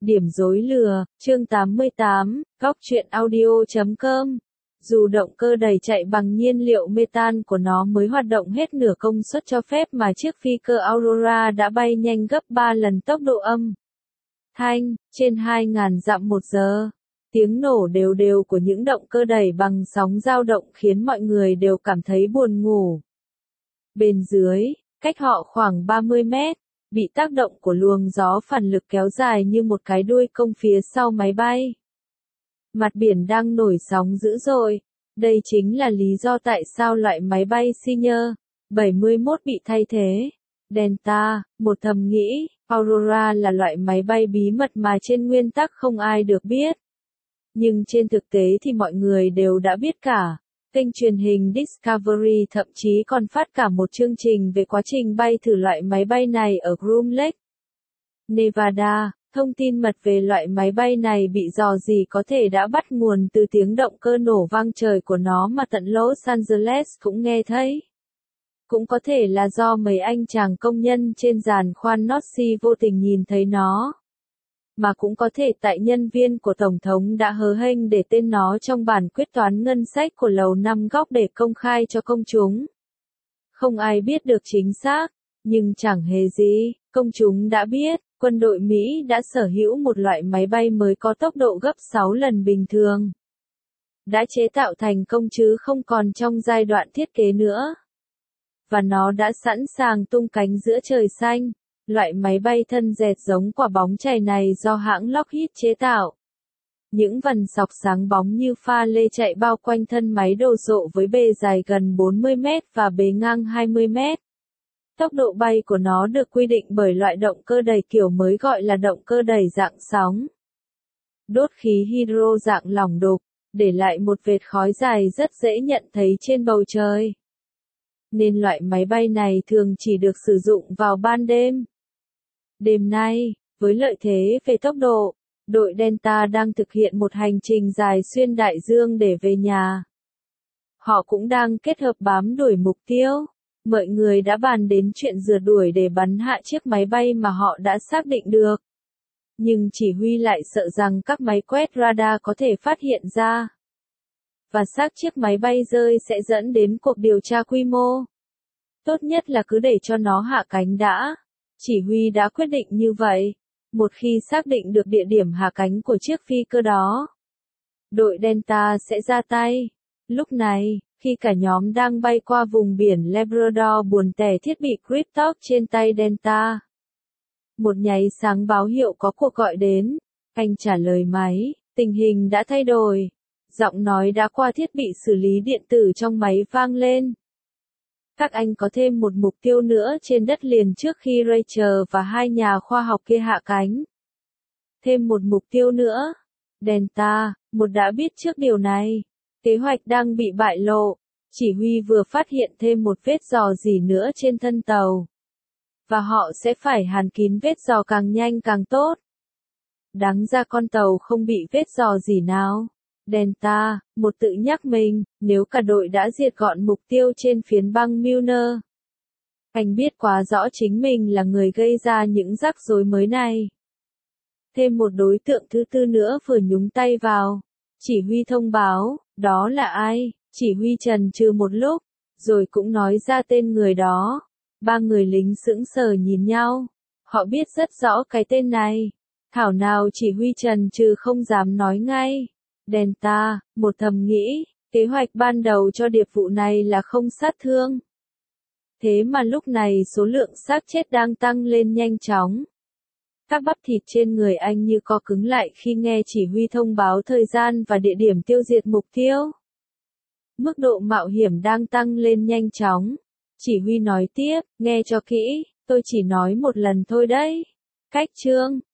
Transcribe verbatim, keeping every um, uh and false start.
Điểm rối lừa, chương tám mươi tám, góc truyện audio chấm com. Dù động cơ đẩy chạy bằng nhiên liệu metan của nó mới hoạt động hết nửa công suất cho phép mà chiếc phi cơ Aurora đã bay nhanh gấp ba lần tốc độ âm thanh, trên hai nghìn dặm một giờ. Tiếng nổ đều đều của những động cơ đẩy bằng sóng dao động khiến mọi người đều cảm thấy buồn ngủ. Bên dưới, cách họ khoảng ba mươi mét, bị tác động của luồng gió phản lực kéo dài như một cái đuôi công phía sau máy bay. Mặt biển đang nổi sóng dữ dội. Đây chính là lý do tại sao loại máy bay Senior bảy mươi mốt bị thay thế. Delta, một thầm nghĩ, Aurora là loại máy bay bí mật mà trên nguyên tắc không ai được biết. Nhưng trên thực tế thì mọi người đều đã biết cả. Kênh truyền hình Discovery thậm chí còn phát cả một chương trình về quá trình bay thử loại máy bay này ở Groom Lake, Nevada. Thông tin mật về loại máy bay này bị rò rỉ có thể đã bắt nguồn từ tiếng động cơ nổ vang trời của nó mà tận Los Angeles cũng nghe thấy. Cũng có thể là do mấy anh chàng công nhân trên giàn khoan North vô tình nhìn thấy nó. Mà cũng có thể tại nhân viên của Tổng thống đã hớ hênh để tên nó trong bản quyết toán ngân sách của Lầu Năm Góc để công khai cho công chúng. Không ai biết được chính xác, nhưng chẳng hề gì, công chúng đã biết. Quân đội Mỹ đã sở hữu một loại máy bay mới có tốc độ gấp sáu lần bình thường. Đã chế tạo thành công chứ không còn trong giai đoạn thiết kế nữa. Và nó đã sẵn sàng tung cánh giữa trời xanh. Loại máy bay thân dẹt giống quả bóng chày này do hãng Lockheed chế tạo. Những vần sọc sáng bóng như pha lê chạy bao quanh thân máy đồ sộ với bề dài gần bốn mươi mét và bề ngang hai mươi mét. Tốc độ bay của nó được quy định bởi loại động cơ đẩy kiểu mới gọi là động cơ đẩy dạng sóng. Đốt khí hydro dạng lỏng đục, để lại một vệt khói dài rất dễ nhận thấy trên bầu trời. Nên loại máy bay này thường chỉ được sử dụng vào ban đêm. Đêm nay, với lợi thế về tốc độ, đội Delta đang thực hiện một hành trình dài xuyên đại dương để về nhà. Họ cũng đang kết hợp bám đuổi mục tiêu. Mọi người đã bàn đến chuyện rượt đuổi để bắn hạ chiếc máy bay mà họ đã xác định được. Nhưng chỉ huy lại sợ rằng các máy quét radar có thể phát hiện ra. Và xác chiếc máy bay rơi sẽ dẫn đến cuộc điều tra quy mô. Tốt nhất là cứ để cho nó hạ cánh đã. Chỉ huy đã quyết định như vậy. Một khi xác định được địa điểm hạ cánh của chiếc phi cơ đó, đội Delta sẽ ra tay. Lúc này, khi cả nhóm đang bay qua vùng biển Labrador buồn tẻ thiết bị Cryptok trên tay Delta. Một nháy sáng báo hiệu có cuộc gọi đến. Anh trả lời máy, tình hình đã thay đổi. Giọng nói đã qua thiết bị xử lý điện tử trong máy vang lên. Các anh có thêm một mục tiêu nữa trên đất liền trước khi Rachel và hai nhà khoa học kia hạ cánh. Thêm một mục tiêu nữa. Delta, một đã biết trước điều này. Kế hoạch đang bị bại lộ. Chỉ huy vừa phát hiện thêm một vết rò rỉ nữa trên thân tàu. Và họ sẽ phải hàn kín vết rò càng nhanh càng tốt. Đáng ra con tàu không bị vết rò rỉ nào. Delta, một tự nhắc mình, nếu cả đội đã diệt gọn mục tiêu trên phiến băng Milner. Anh biết quá rõ chính mình là người gây ra những rắc rối mới này. Thêm một đối tượng thứ tư nữa vừa nhúng tay vào. Chỉ huy thông báo, đó là ai? Chỉ huy chần chừ một lúc, rồi cũng nói ra tên người đó. Ba người lính sững sờ nhìn nhau. Họ biết rất rõ cái tên này. Thảo nào chỉ huy chần chừ không dám nói ngay. Delta, một thầm nghĩ, kế hoạch ban đầu cho điệp vụ này là không sát thương. Thế mà lúc này số lượng xác chết đang tăng lên nhanh chóng. Các bắp thịt trên người anh như co cứng lại khi nghe chỉ huy thông báo thời gian và địa điểm tiêu diệt mục tiêu. Mức độ mạo hiểm đang tăng lên nhanh chóng. Chỉ huy nói tiếp, nghe cho kỹ, tôi chỉ nói một lần thôi đấy. Cách chương,